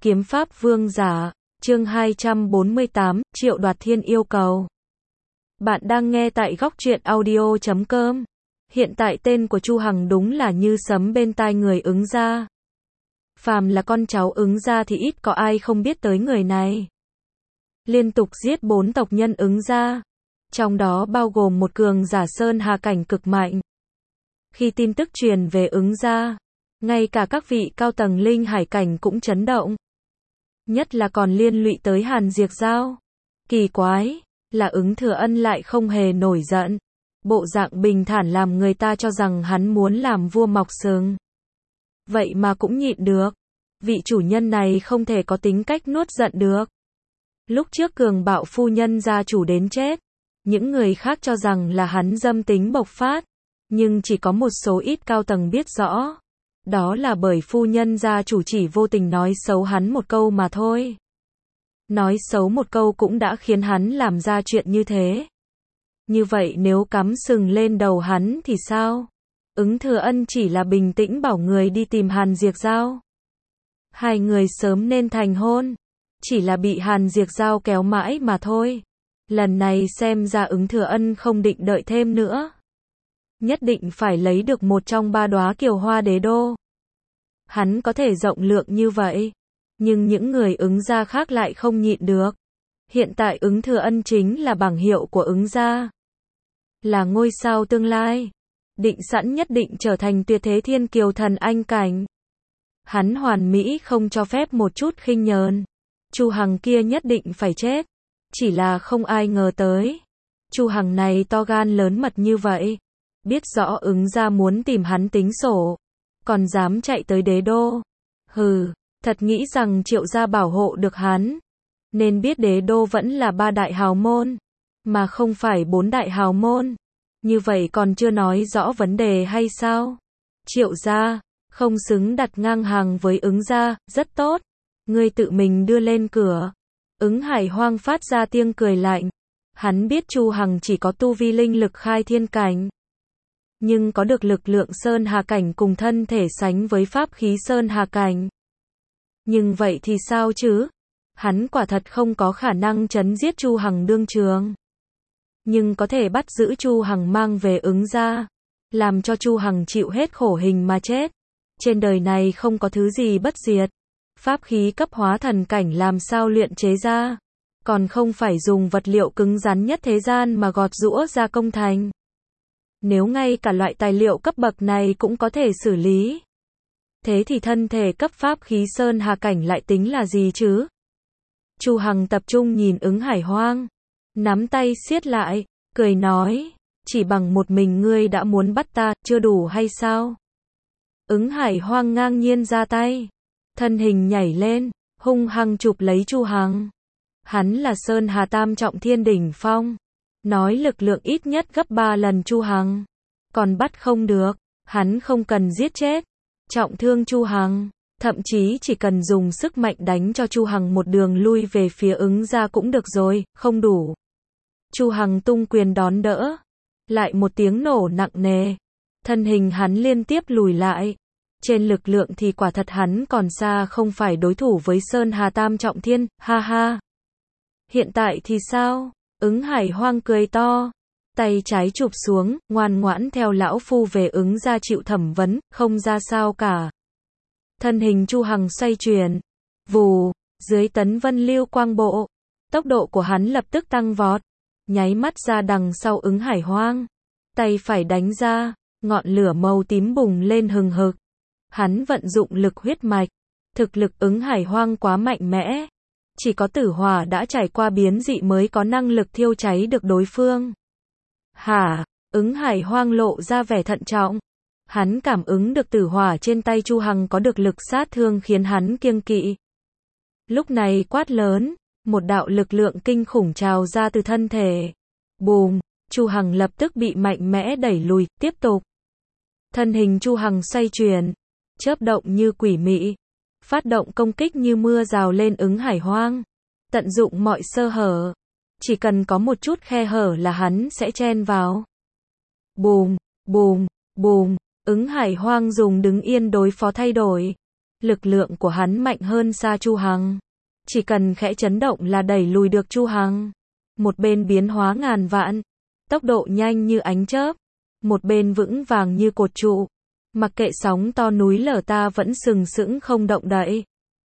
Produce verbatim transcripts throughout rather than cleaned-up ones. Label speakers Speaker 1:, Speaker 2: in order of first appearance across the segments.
Speaker 1: Kiếm pháp vương giả, chương hai trăm bốn mươi tám, Triệu Đoạt Thiên yêu cầu. Bạn đang nghe tại góc truyện audio chấm com. Hiện tại tên của Chu Hằng đúng là như sấm bên tai người Ứng gia. Phàm là con cháu Ứng gia thì ít có ai không biết tới người này. Liên tục giết bốn tộc nhân Ứng gia, trong đó bao gồm một cường giả sơn hà cảnh cực mạnh. Khi tin tức truyền về Ứng gia, ngay cả các vị cao tầng linh hải cảnh cũng chấn động. Nhất là còn liên lụy tới Hàn Diệt Giao. Kỳ quái, là Ứng Thừa Ân lại không hề nổi giận. Bộ dạng bình thản làm người ta cho rằng hắn muốn làm vua mọc sừng. Vậy mà cũng nhịn được. Vị chủ nhân này không thể có tính cách nuốt giận được. Lúc trước cường bạo phu nhân gia chủ đến chết, những người khác cho rằng là hắn dâm tính bộc phát. Nhưng chỉ có một số ít cao tầng biết rõ. Đó là bởi phu nhân gia chủ chỉ vô tình nói xấu hắn một câu mà thôi. Nói xấu một câu cũng đã khiến hắn làm ra chuyện như thế. Như vậy nếu cắm sừng lên đầu hắn thì sao? Ứng Thừa Ân chỉ là bình tĩnh bảo người đi tìm Hàn Diệt Giao. Hai người sớm nên thành hôn. Chỉ là bị Hàn Diệt Giao kéo mãi mà thôi. Lần này xem ra Ứng Thừa Ân không định đợi thêm nữa. Nhất định phải lấy được một trong ba đóa kiều hoa đế đô. Hắn có thể rộng lượng như vậy, nhưng những người Ứng gia khác lại không nhịn được. Hiện tại Ứng Thừa Ân chính là bảng hiệu của Ứng gia, là ngôi sao tương lai, định sẵn nhất định trở thành tuyệt thế thiên kiều thần anh cảnh. Hắn hoàn mỹ không cho phép một chút khinh nhờn. Chu Hằng kia nhất định phải chết. Chỉ là không ai ngờ tới, Chu Hằng này to gan lớn mật như vậy. Biết rõ Ứng gia muốn tìm hắn tính sổ, còn dám chạy tới đế đô. Hừ, thật nghĩ rằng Triệu gia bảo hộ được hắn. Nên biết đế đô vẫn là ba đại hào môn, mà không phải bốn đại hào môn. Như vậy còn chưa nói rõ vấn đề hay sao? Triệu gia, không xứng đặt ngang hàng với Ứng gia, rất tốt. Ngươi tự mình đưa lên cửa. Ứng Hải Hoang phát ra tiếng cười lạnh. Hắn biết Chu Hằng chỉ có tu vi linh lực khai thiên cảnh. Nhưng có được lực lượng sơn hà cảnh cùng thân thể sánh với pháp khí sơn hà cảnh. Nhưng vậy thì sao chứ? Hắn quả thật không có khả năng trấn giết Chu Hằng đương trường. Nhưng có thể bắt giữ Chu Hằng mang về Ứng gia. Làm cho Chu Hằng chịu hết khổ hình mà chết. Trên đời này không có thứ gì bất diệt. Pháp khí cấp hóa thần cảnh làm sao luyện chế ra. Còn không phải dùng vật liệu cứng rắn nhất thế gian mà gọt giũa ra công thành. Nếu ngay cả loại tài liệu cấp bậc này cũng có thể xử lý, thế thì thân thể cấp pháp khí sơn hà cảnh lại tính là gì chứ? Chu Hằng tập trung nhìn Ứng Hải Hoang, nắm tay siết lại, cười nói, chỉ bằng một mình ngươi đã muốn bắt ta, chưa đủ hay sao? Ứng Hải Hoang ngang nhiên ra tay, thân hình nhảy lên, hung hăng chụp lấy Chu Hằng. Hắn là sơn hà tam trọng thiên đỉnh phong. Nói lực lượng ít nhất gấp ba lần Chu Hằng. Còn bắt không được, hắn không cần giết chết, trọng thương Chu Hằng, thậm chí chỉ cần dùng sức mạnh đánh cho Chu Hằng một đường lui về phía Ứng gia cũng được rồi, không đủ. Chu Hằng tung quyền đón đỡ, lại một tiếng nổ nặng nề, thân hình hắn liên tiếp lùi lại. Trên lực lượng thì quả thật hắn còn xa không phải đối thủ với Sơn Hà Tam Trọng Thiên, ha ha. Hiện tại thì sao? Ứng Hải Hoang cười to, tay trái chụp xuống, ngoan ngoãn theo lão phu về Ứng gia chịu thẩm vấn, không ra sao cả. Thân hình Chu Hằng xoay chuyển, vù, dưới tấn vân lưu quang bộ, tốc độ của hắn lập tức tăng vọt, nháy mắt ra đằng sau Ứng Hải Hoang, tay phải đánh ra, ngọn lửa màu tím bùng lên hừng hực. Hắn vận dụng lực huyết mạch, thực lực Ứng Hải Hoang quá mạnh mẽ. Chỉ có tử hỏa đã trải qua biến dị mới có năng lực thiêu cháy được đối phương. Hả? Ứng Hải Hoang lộ ra vẻ thận trọng. Hắn cảm ứng được tử hỏa trên tay Chu Hằng có được lực sát thương khiến hắn kiêng kỵ. Lúc này quát lớn, một đạo lực lượng kinh khủng trào ra từ thân thể. Bùm, Chu Hằng lập tức bị mạnh mẽ đẩy lùi, tiếp tục. Thân hình Chu Hằng xoay chuyển, chớp động như quỷ mị. Phát động công kích như mưa rào lên Ứng Hải Hoang. Tận dụng mọi sơ hở. Chỉ cần có một chút khe hở là hắn sẽ chen vào. Bùm, bùm, bùm. Ứng Hải Hoang dùng đứng yên đối phó thay đổi. Lực lượng của hắn mạnh hơn xa Chu Hằng. Chỉ cần khẽ chấn động là đẩy lùi được Chu Hằng. Một bên biến hóa ngàn vạn, tốc độ nhanh như ánh chớp, một bên vững vàng như cột trụ. Mặc kệ sóng to núi lở ta vẫn sừng sững không động đậy.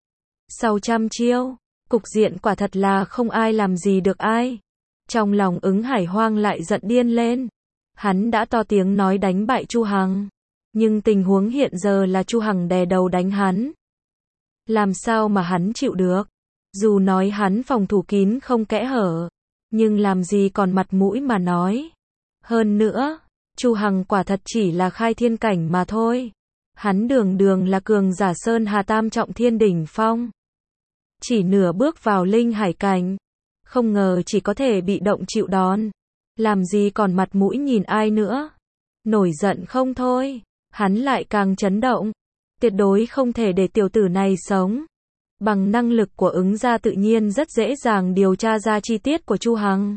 Speaker 1: Sau trăm chiêu, cục diện quả thật là không ai làm gì được ai. Trong lòng Ứng Hải Hoang lại giận điên lên. Hắn đã to tiếng nói đánh bại Chu Hằng. Nhưng tình huống hiện giờ là Chu Hằng đè đầu đánh hắn. Làm sao mà hắn chịu được? Dù nói hắn phòng thủ kín không kẽ hở, nhưng làm gì còn mặt mũi mà nói. Hơn nữa, Chu Hằng quả thật chỉ là khai thiên cảnh mà thôi. Hắn đường đường là cường giả Sơn Hà Tam trọng thiên đỉnh phong. Chỉ nửa bước vào linh hải cảnh. Không ngờ chỉ có thể bị động chịu đòn. Làm gì còn mặt mũi nhìn ai nữa. Nổi giận không thôi, hắn lại càng chấn động. Tuyệt đối không thể để tiểu tử này sống. Bằng năng lực của Ứng gia tự nhiên rất dễ dàng điều tra ra chi tiết của Chu Hằng.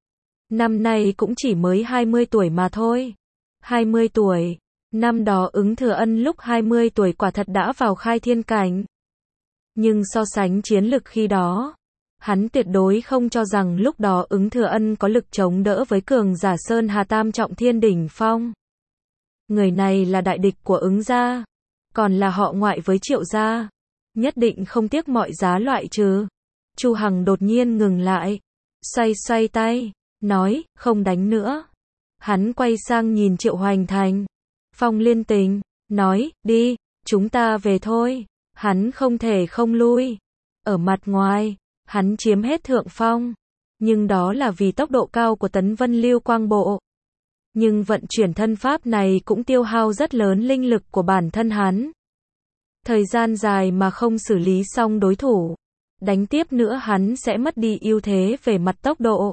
Speaker 1: Năm nay cũng chỉ mới hai mươi tuổi mà thôi. hai mươi tuổi. Năm đó Ứng Thừa Ân lúc hai mươi tuổi quả thật đã vào khai thiên cảnh. Nhưng so sánh chiến lực khi đó, hắn tuyệt đối không cho rằng lúc đó Ứng Thừa Ân có lực chống đỡ với cường giả Sơn Hà Tam trọng thiên đỉnh phong. Người này là đại địch của Ứng gia, còn là họ ngoại với Triệu gia, nhất định không tiếc mọi giá loại trừ. Chu Hằng đột nhiên ngừng lại, xoay xoay tay, nói, không đánh nữa. Hắn quay sang nhìn Triệu Hoành Thành, Phong Liên Tình, nói, đi, chúng ta về thôi. Hắn không thể không lui. Ở mặt ngoài, hắn chiếm hết thượng phong. Nhưng đó là vì tốc độ cao của Tấn Vân Lưu Quang Bộ. Nhưng vận chuyển thân pháp này cũng tiêu hao rất lớn linh lực của bản thân hắn. Thời gian dài mà không xử lý xong đối thủ, đánh tiếp nữa hắn sẽ mất đi ưu thế về mặt tốc độ.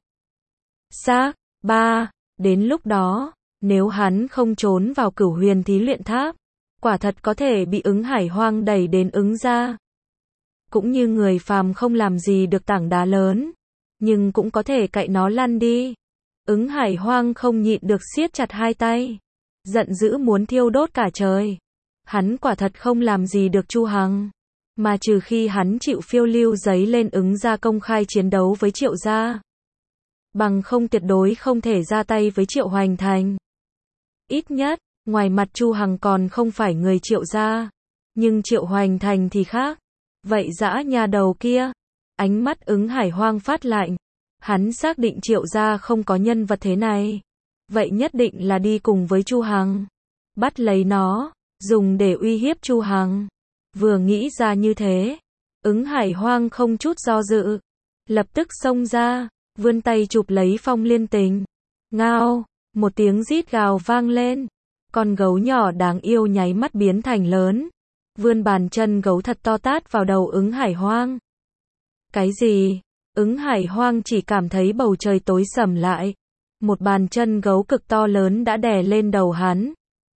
Speaker 1: Xác, ba, đến lúc đó, nếu hắn không trốn vào Cửu Huyền Thí Luyện Tháp, quả thật có thể bị Ứng Hải Hoang đẩy đến Ứng gia. Cũng như người phàm không làm gì được tảng đá lớn, nhưng cũng có thể cạy nó lăn đi. Ứng Hải Hoang không nhịn được siết chặt hai tay, giận dữ muốn thiêu đốt cả trời. Hắn quả thật không làm gì được Chu Hằng, mà trừ khi hắn chịu phiêu lưu giấy lên Ứng gia công khai chiến đấu với Triệu gia. Bằng không tuyệt đối không thể ra tay với Triệu Hoành Thành. Ít nhất, ngoài mặt Chu Hằng còn không phải người Triệu gia, nhưng Triệu Hoành Thành thì khác. Vậy dã nhà đầu kia, ánh mắt Ứng Hải Hoang phát lạnh. Hắn xác định Triệu gia không có nhân vật thế này. Vậy nhất định là đi cùng với Chu Hằng, bắt lấy nó, dùng để uy hiếp Chu Hằng. Vừa nghĩ ra như thế, Ứng Hải Hoang không chút do dự, lập tức xông ra, vươn tay chụp lấy Phong Liên Tình. Ngao, một tiếng rít gào vang lên. Con gấu nhỏ đáng yêu nháy mắt biến thành lớn, vươn bàn chân gấu thật to tát vào đầu Ứng Hải Hoang. Cái gì? Ứng Hải Hoang chỉ cảm thấy bầu trời tối sầm lại. Một bàn chân gấu cực to lớn đã đè lên đầu hắn.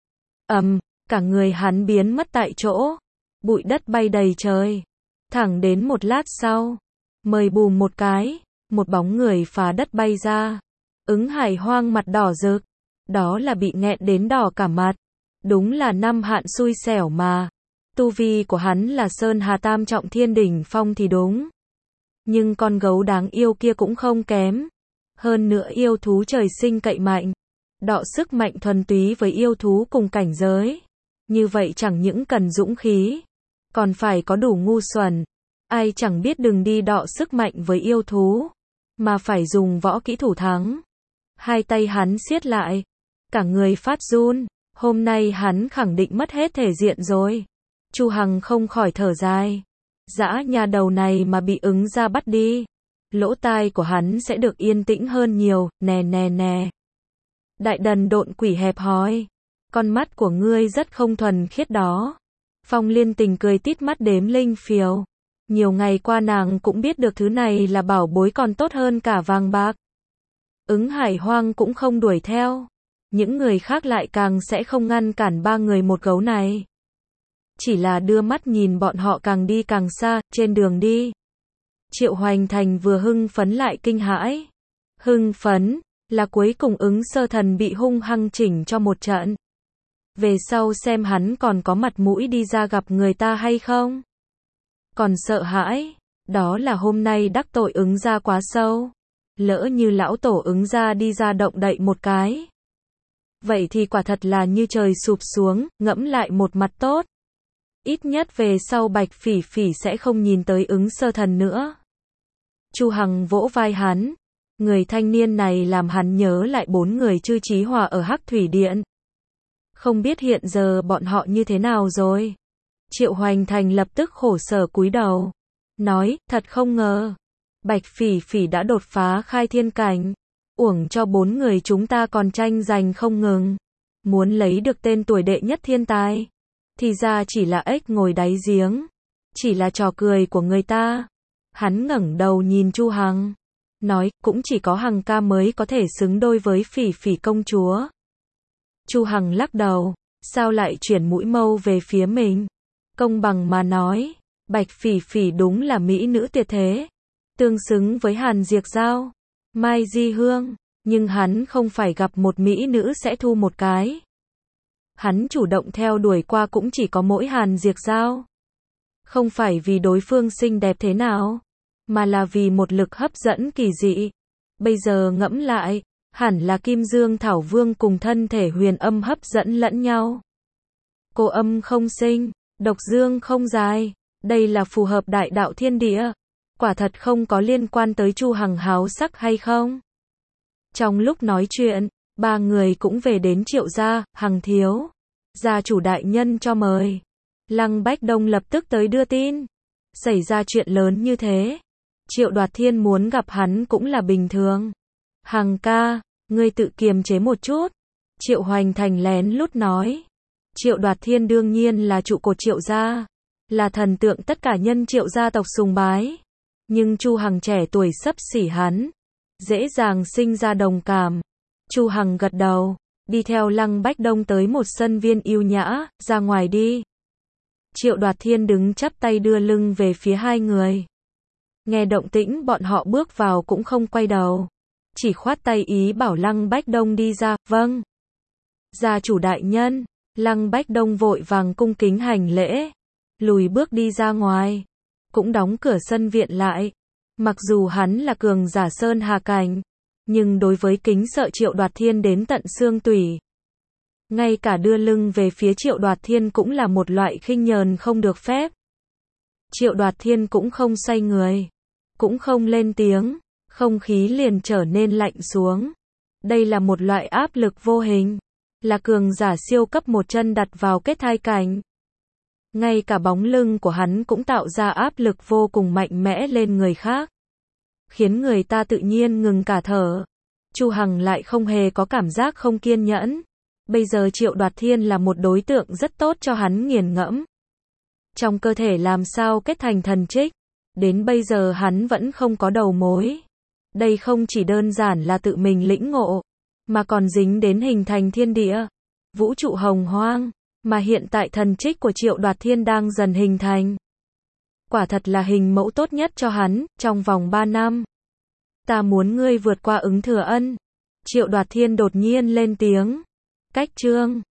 Speaker 1: Ầm, cả người hắn biến mất tại chỗ. Bụi đất bay đầy trời. Thẳng đến một lát sau, mời bùm một cái, một bóng người phá đất bay ra. Ứng Hải Hoang mặt đỏ rực. Đó là bị nghẹn đến đỏ cả mặt. Đúng là năm hạn xui xẻo mà. Tu vi của hắn là Sơn Hà Tam trọng thiên đỉnh phong thì đúng. Nhưng con gấu đáng yêu kia cũng không kém. Hơn nữa yêu thú trời sinh cậy mạnh. Đọ sức mạnh thuần túy với yêu thú cùng cảnh giới. Như vậy chẳng những cần dũng khí, còn phải có đủ ngu xuẩn. Ai chẳng biết đừng đi đọ sức mạnh với yêu thú, mà phải dùng võ kỹ thủ thắng. Hai tay hắn siết lại, cả người phát run. Hôm nay hắn khẳng định mất hết thể diện rồi. Chu Hằng không khỏi thở dài. Dã nhà đầu này mà bị Ứng gia bắt đi, lỗ tai của hắn sẽ được yên tĩnh hơn nhiều. Nè nè nè. Đại đần độn quỷ hẹp hòi, con mắt của ngươi rất không thuần khiết đó. Phong Liên Tình cười tít mắt đếm linh phiếu. Nhiều ngày qua nàng cũng biết được thứ này là bảo bối còn tốt hơn cả vàng bạc. Ứng Hải Hoang cũng không đuổi theo. Những người khác lại càng sẽ không ngăn cản ba người một gấu này. Chỉ là đưa mắt nhìn bọn họ càng đi càng xa. Trên đường đi, Triệu Hoành Thành vừa hưng phấn lại kinh hãi. Hưng phấn là cuối cùng Ứng Sơ Thần bị hung hăng chỉnh cho một trận. về sau xem hắn còn có mặt mũi đi ra gặp người ta hay không. Còn sợ hãi, đó là hôm nay đắc tội ứng gia quá sâu. Lỡ như lão tổ ứng gia đi ra động đậy một cái. Vậy thì quả thật là như trời sụp xuống, ngẫm lại một mặt tốt. Ít nhất về sau Bạch Phỉ Phỉ sẽ không nhìn tới ứng sơ thần nữa. Chu Hằng vỗ vai hắn. Người thanh niên này làm hắn nhớ lại bốn người Chư Chí Hòa ở Hắc Thủy Điện. Không biết hiện giờ bọn họ như thế nào rồi. Triệu Hoành Thành lập tức khổ sở cúi đầu. Nói, thật không ngờ. Bạch Phỉ Phỉ đã đột phá khai thiên cảnh. Uổng cho bốn người chúng ta còn tranh giành không ngừng. Muốn lấy được tên tuổi đệ nhất thiên tài. Thì ra chỉ là ếch ngồi đáy giếng. Chỉ là trò cười của người ta. Hắn ngẩng đầu nhìn Chu Hằng. Nói, cũng chỉ có Hằng ca mới có thể xứng đôi với Phỉ Phỉ công chúa. Chu Hằng lắc đầu. Sao lại chuyển mũi mâu về phía mình? Công bằng mà nói. Bạch Phỉ Phỉ đúng là mỹ nữ tuyệt thế. Tương xứng với Hàn Diệp Giao, Mai Di Hương. Nhưng hắn không phải gặp một mỹ nữ sẽ thu một cái. Hắn chủ động theo đuổi qua cũng chỉ có mỗi Hàn Diệp Giao. Không phải vì đối phương xinh đẹp thế nào, mà là vì một lực hấp dẫn kỳ dị. Bây giờ ngẫm lại, hẳn là Kim Dương Thảo Vương cùng thân thể huyền âm hấp dẫn lẫn nhau. Cô âm không sinh, độc dương không dài. Đây là phù hợp đại đạo thiên địa. Quả thật không có liên quan tới Chu Hằng háo sắc hay không. Trong lúc nói chuyện, ba người cũng về đến Triệu gia. Hằng thiếu, gia chủ đại nhân cho mời. Lăng Bách Đông lập tức tới đưa tin. Xảy ra chuyện lớn như thế, Triệu Đoạt Thiên muốn gặp hắn cũng là bình thường. Hằng ca, ngươi tự kiềm chế một chút. Triệu Hoành Thành lén lút nói. Triệu Đoạt Thiên đương nhiên là trụ cột Triệu gia, là thần tượng tất cả nhân Triệu gia tộc sùng bái. Nhưng Chu Hằng trẻ tuổi xấp xỉ hắn, dễ dàng sinh ra đồng cảm. Chu Hằng gật đầu, đi theo Lăng Bách Đông tới một sân viên yêu nhã, ra ngoài đi. Triệu Đoạt Thiên đứng chắp tay đưa lưng về phía hai người. Nghe động tĩnh bọn họ bước vào cũng không quay đầu, chỉ khoát tay ý bảo Lăng Bách Đông đi ra. Vâng. Gia chủ đại nhân. Lăng Bách Đông vội vàng cung kính hành lễ, lùi bước đi ra ngoài, cũng đóng cửa sân viện lại. Mặc dù hắn là cường giả sơn hà cảnh, nhưng đối với kính sợ Triệu Đoạt Thiên đến tận xương tủy. Ngay cả đưa lưng về phía Triệu Đoạt Thiên cũng là một loại khinh nhờn không được phép. Triệu Đoạt Thiên cũng không xoay người, cũng không lên tiếng, không khí liền trở nên lạnh xuống. Đây là một loại áp lực vô hình, là cường giả siêu cấp một chân đặt vào kết thai cảnh. Ngay cả bóng lưng của hắn cũng tạo ra áp lực vô cùng mạnh mẽ lên người khác, khiến người ta tự nhiên ngừng cả thở. Chu Hằng lại không hề có cảm giác không kiên nhẫn. Bây giờ Triệu Đoạt Thiên là một đối tượng rất tốt cho hắn nghiền ngẫm. Trong cơ thể làm sao kết thành thần trích, đến bây giờ hắn vẫn không có đầu mối. Đây không chỉ đơn giản là tự mình lĩnh ngộ, mà còn dính đến hình thành thiên địa, vũ trụ hồng hoang, mà hiện tại thần trích của Triệu Đoạt Thiên đang dần hình thành. Quả thật là hình mẫu tốt nhất cho hắn, trong vòng ba năm. Ta muốn ngươi vượt qua ứng thừa ân. Triệu Đoạt Thiên đột nhiên lên tiếng. Cách chương